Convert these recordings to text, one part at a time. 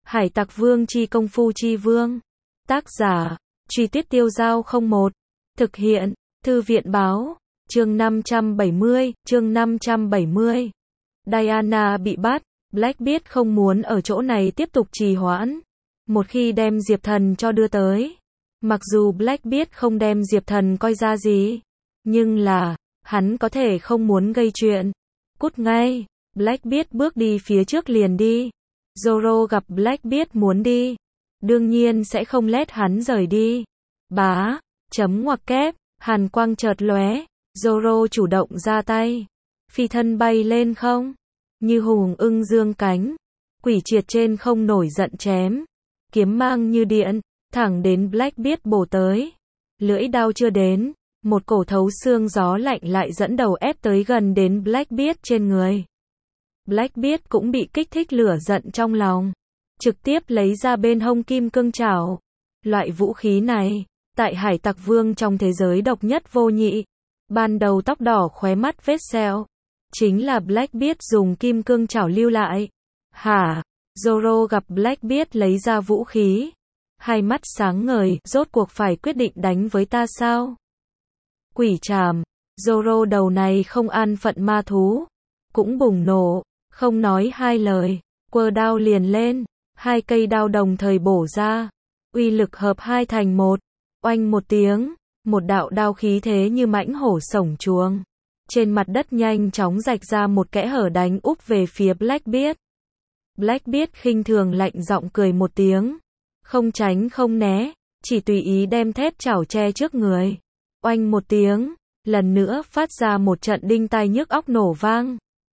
Hải Tặc Vương chi công phu chi vương. Tác giả, Truy Tuyết Tiêu Dao 01. Thực hiện, Thư viện báo. Chương 570. Diana bị bắt, Blackbeard không muốn ở chỗ này tiếp tục trì hoãn. Một khi đem Diệp Thần cho đưa tới. Mặc dù Blackbeard không đem Diệp Thần coi ra gì, nhưng là, hắn có thể không muốn gây chuyện. Cút ngay, Blackbeard bước đi phía trước liền đi. Zoro gặp Blackbeard muốn đi, đương nhiên sẽ không let hắn rời đi. Bá, chấm ngoặc kép, hàn quang chợt lóe, Zoro chủ động ra tay. Phi thân bay lên không, như hùng ưng dương cánh. Quỷ triệt trên không nổi giận chém. Kiếm mang như điện, thẳng đến Blackbeard bổ tới. Lưỡi đao chưa đến, một cổ thấu xương gió lạnh lại dẫn đầu ép tới gần đến Blackbeard trên người. Blackbeard cũng bị kích thích lửa giận trong lòng, trực tiếp lấy ra bên hông kim cương trảo. Loại vũ khí này, tại Hải Tặc Vương trong thế giới độc nhất vô nhị. Ban đầu tóc đỏ khóe mắt vết sẹo, chính là Blackbeard dùng kim cương trảo lưu lại. Hả? Zoro gặp Blackbeard lấy ra vũ khí, hai mắt sáng ngời, rốt cuộc phải quyết định đánh với ta sao? Quỷ trảm, Zoro đầu này không an phận ma thú, cũng bùng nổ, không nói hai lời, quơ đao liền lên, hai cây đao đồng thời bổ ra, uy lực hợp hai thành một, oanh một tiếng, một đạo đao khí thế như mãnh hổ sổng chuồng, trên mặt đất nhanh chóng rạch ra một kẽ hở đánh úp về phía Blackbeard. Blackbeard khinh thường lạnh giọng cười một tiếng, không tránh không né, chỉ tùy ý đem thép chảo che trước người. Oanh một tiếng, lần nữa phát ra một trận đinh tai nhức óc nổ vang.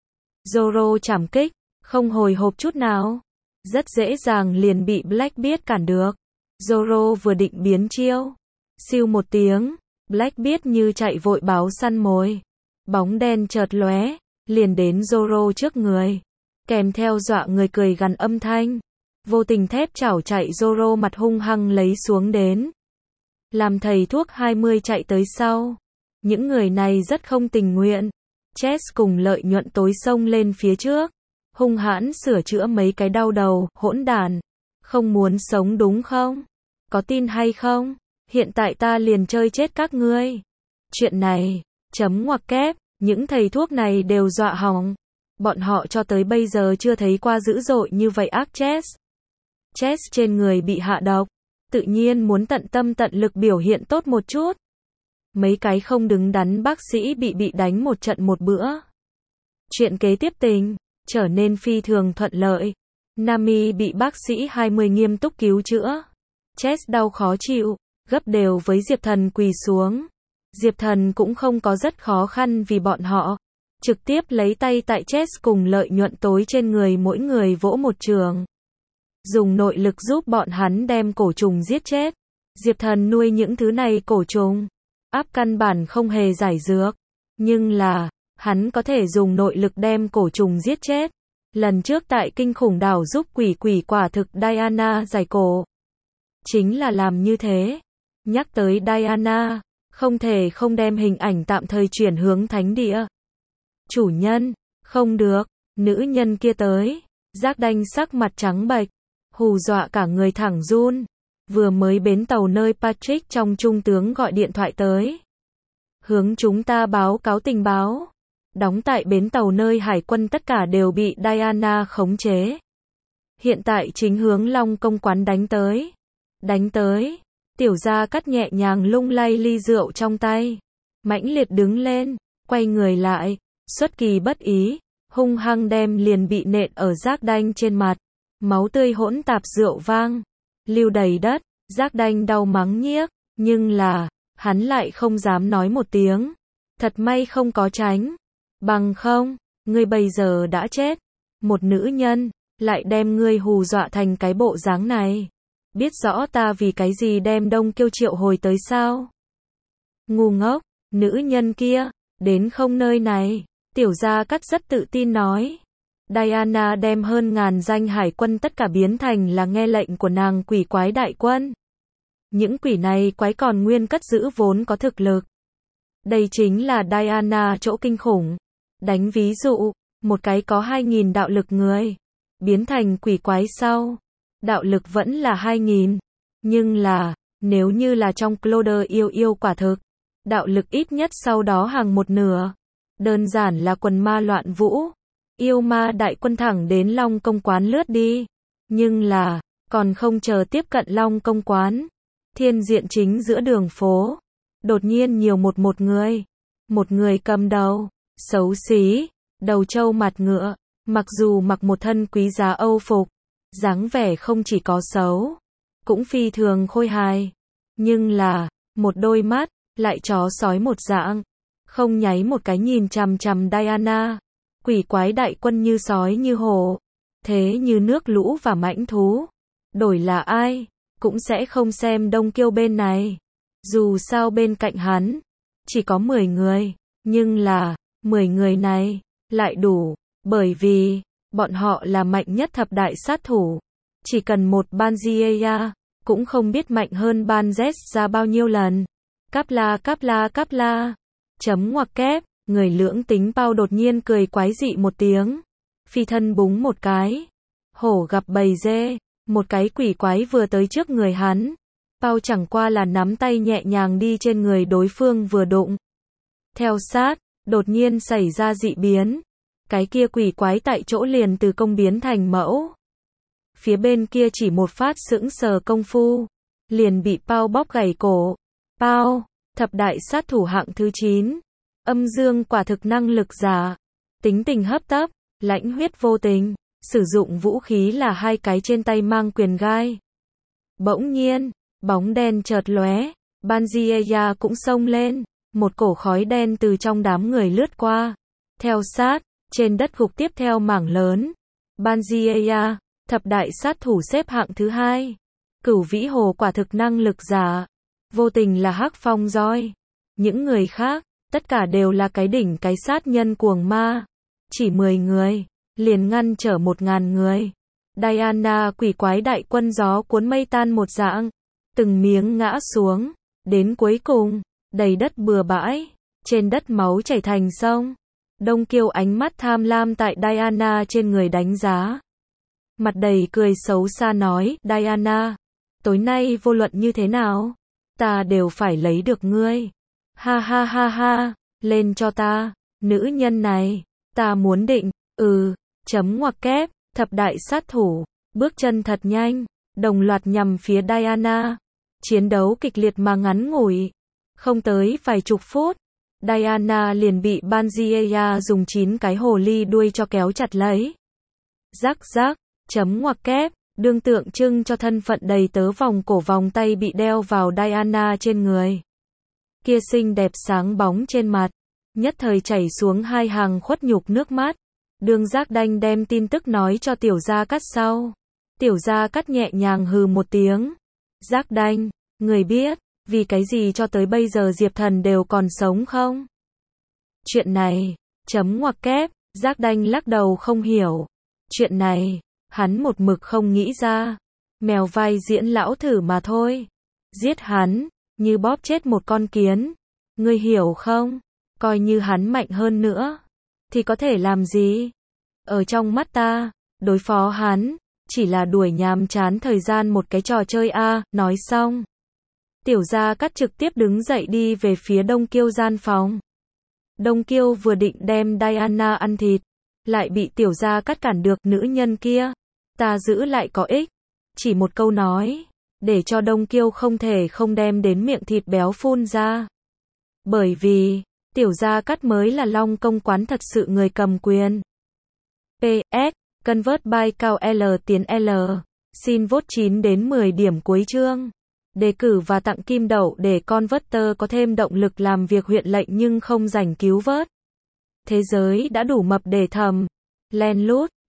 Zoro trảm kích, không hồi hộp chút nào, rất dễ dàng liền bị Blackbeard cản được. Zoro vừa định biến chiêu, siêu một tiếng, Blackbeard như chạy vội báo săn mồi. Bóng đen chợt lóe, liền đến Zoro trước người, kèm theo dọa người cười gằn âm thanh. Vô tình thép chảo chạy Zoro mặt hung hăng lấy xuống đến. Làm thầy thuốc 20 chạy tới sau. Những người này rất không tình nguyện. Chess cùng Lợi Nhuận tối xông lên phía trước, hung hãn sửa chữa mấy cái đau đầu, hỗn đản. Không muốn sống đúng không? Có tin hay không? Hiện tại ta liền chơi chết các ngươi. Chuyện này, chấm ngoặc kép, những thầy thuốc này đều dọa hỏng. Bọn họ cho tới bây giờ chưa thấy qua dữ dội như vậy ác Chess. Chess trên người bị hạ độc, tự nhiên muốn tận tâm tận lực biểu hiện tốt một chút. Mấy cái không đứng đắn bác sĩ bị đánh một trận một bữa. Chuyện kế tiếp tình trở nên phi thường thuận lợi. Nami bị bác sĩ 20 nghiêm túc cứu chữa. Chess đau khó chịu, gấp đều với Diệp Thần quỳ xuống. Diệp Thần cũng không có rất khó khăn vì bọn họ, trực tiếp lấy tay tại Chess cùng Lợi Nhuận tối trên người mỗi người vỗ một trường. Dùng nội lực giúp bọn hắn đem cổ trùng giết chết. Diệp Thần nuôi những thứ này cổ trùng, áp căn bản không hề giải dược, nhưng là, hắn có thể dùng nội lực đem cổ trùng giết chết. Lần trước tại Kinh Khủng Đảo giúp quỷ quả thực Diana giải cổ. Chính là làm như thế. Nhắc tới Diana, không thể không đem hình ảnh tạm thời chuyển hướng thánh địa. Chủ nhân, không được, nữ nhân kia tới. Giác Đanh sắc mặt trắng bệch, hù dọa cả người thẳng run. Vừa mới bến tàu nơi Patrick trong trung tướng gọi điện thoại tới. Hướng chúng ta báo cáo tình báo. Đóng tại bến tàu nơi hải quân tất cả đều bị Diana khống chế. Hiện tại chính hướng Long Công quán đánh tới. Đánh tới. Tiểu Gia Cát nhẹ nhàng lung lay ly rượu trong tay. Mãnh liệt đứng lên, quay người lại, xuất kỳ bất ý, hung hăng đem liền bị nện ở Giác Đanh trên mặt. Máu tươi hỗn tạp rượu vang, lưu đầy đất. Giác Đanh đau mắng nhiếc, nhưng là, hắn lại không dám nói một tiếng. Thật may không có tránh. Bằng không, ngươi bây giờ đã chết. Một nữ nhân, lại đem ngươi hù dọa thành cái bộ dáng này. Biết rõ ta vì cái gì đem Đông Kiêu triệu hồi tới sao? Ngu ngốc, nữ nhân kia, đến không nơi này. Tiểu Gia Cát rất tự tin nói. Diana đem hơn ngàn danh hải quân tất cả biến thành là nghe lệnh của nàng quỷ quái đại quân. Những quỷ này quái còn nguyên cất giữ vốn có thực lực. Đây chính là Diana chỗ kinh khủng. Đánh ví dụ, một cái có 2000 đạo lực người, biến thành quỷ quái sau. đạo lực vẫn là 2.000. Nhưng là, nếu như là trong Cloder yêu quả thực, đạo lực ít nhất sau đó hàng một nửa. Đơn giản là quần ma loạn vũ. Yêu ma đại quân thẳng đến Long Công Quán lướt đi. Nhưng là, còn không chờ tiếp cận Long Công Quán, thiên diện chính giữa đường phố, đột nhiên nhiều một người. Một người cầm đầu, xấu xí, đầu trâu mặt ngựa, mặc dù mặc một thân quý giá Âu phục, dáng vẻ không chỉ có xấu, cũng phi thường khôi hài. Nhưng là, một đôi mắt, lại chó sói một dạng, không nháy một cái nhìn chằm chằm Diana. Quỷ quái đại quân như sói như hổ, thế như nước lũ và mãnh thú. Đổi là ai, cũng sẽ không xem Đông Kiêu bên này. Dù sao bên cạnh hắn, chỉ có 10 người, nhưng là, 10 người này, lại đủ, bởi vì, bọn họ là mạnh nhất thập đại sát thủ. Chỉ cần một Banzieya, cũng không biết mạnh hơn Ban Z ra bao nhiêu lần. Cáp la. Chấm ngoặc kép, người lưỡng tính Pao đột nhiên cười quái dị một tiếng. Phi thân búng một cái. Hổ gặp bầy dê, một cái quỷ quái vừa tới trước người hắn. Pao chẳng qua là nắm tay nhẹ nhàng đi trên người đối phương vừa đụng. Theo sát, đột nhiên xảy ra dị biến. Cái kia quỷ quái tại chỗ liền từ công biến thành mẫu. Phía bên kia chỉ một phát sững sờ công phu, liền bị Pao bóp gãy cổ. Pao, thập đại sát thủ hạng thứ 9. Âm dương quả thực năng lực giả. Tính tình hấp tấp, lãnh huyết vô tình. Sử dụng vũ khí là 2 cái trên tay mang quyền gai. Bỗng nhiên, bóng đen chợt lóe. Banzieya cũng xông lên. Một cổ khói đen từ trong đám người lướt qua. Theo sát, trên đất gục tiếp theo mảng lớn. Banzieya, thập đại sát thủ xếp hạng thứ 2. Cửu vĩ hồ quả thực năng lực giả. Vô tình là Hắc Phong roi. Những người khác, tất cả đều là cái đỉnh cái sát nhân cuồng ma. Chỉ 10 người, liền ngăn trở 1.000 người. Diana quỷ quái đại quân gió cuốn mây tan một dạng. Từng miếng ngã xuống. Đến cuối cùng, đầy đất bừa bãi. Trên đất máu chảy thành sông. Đông Kiêu ánh mắt tham lam tại Diana trên người đánh giá. Mặt đầy cười xấu xa nói, Diana, tối nay vô luận như thế nào, ta đều phải lấy được ngươi. Ha ha ha ha, lên cho ta, nữ nhân này, ta muốn định, chấm ngoặc kép, thập đại sát thủ, bước chân thật nhanh, đồng loạt nhằm phía Diana. Chiến đấu kịch liệt mà ngắn ngủi, không tới vài chục phút, Diana liền bị Banzieya dùng 9 cái hồ ly đuôi cho kéo chặt lấy. Rắc rắc, chấm ngoặc kép, đương tượng trưng cho thân phận đầy tớ vòng cổ vòng tay bị đeo vào Diana trên người. Kia xinh đẹp sáng bóng trên mặt, nhất thời chảy xuống 2 hàng khuất nhục nước mắt. Đường Giác Đanh đem tin tức nói cho Tiểu Gia Cát sau. Tiểu Gia Cát nhẹ nhàng hừ một tiếng. Giác Đanh, người biết, vì cái gì cho tới bây giờ Diệp Thần đều còn sống không? Chuyện này, chấm ngoặc kép, Giác Đanh lắc đầu không hiểu. Chuyện này, hắn một mực không nghĩ ra. Mèo vai diễn lão thử mà thôi. Giết hắn, như bóp chết một con kiến. Ngươi hiểu không? Coi như hắn mạnh hơn nữa, thì có thể làm gì? Ở trong mắt ta, đối phó hắn, chỉ là đuổi nhàm chán thời gian một cái trò chơi a. Nói xong, Tiểu Gia Cát trực tiếp đứng dậy đi về phía Đông Kiêu gian phòng. Đông Kiêu vừa định đem Diana ăn thịt, lại bị Tiểu Gia Cát cản được. Nữ nhân kia, ta giữ lại có ích. Chỉ một câu nói, để cho Đông Kiêu không thể không đem đến miệng thịt béo phun ra. Bởi vì, Tiểu Gia Cát mới là Long Công Quán thật sự người cầm quyền. PS, Convert by cao L tiến L. Xin vote 9 đến 10 điểm cuối chương. Đề cử và tặng kim đậu để Converter có thêm động lực làm việc huyện lệnh nhưng không rảnh cứu vớt. Thế giới đã đủ mập để thầm. Len lút.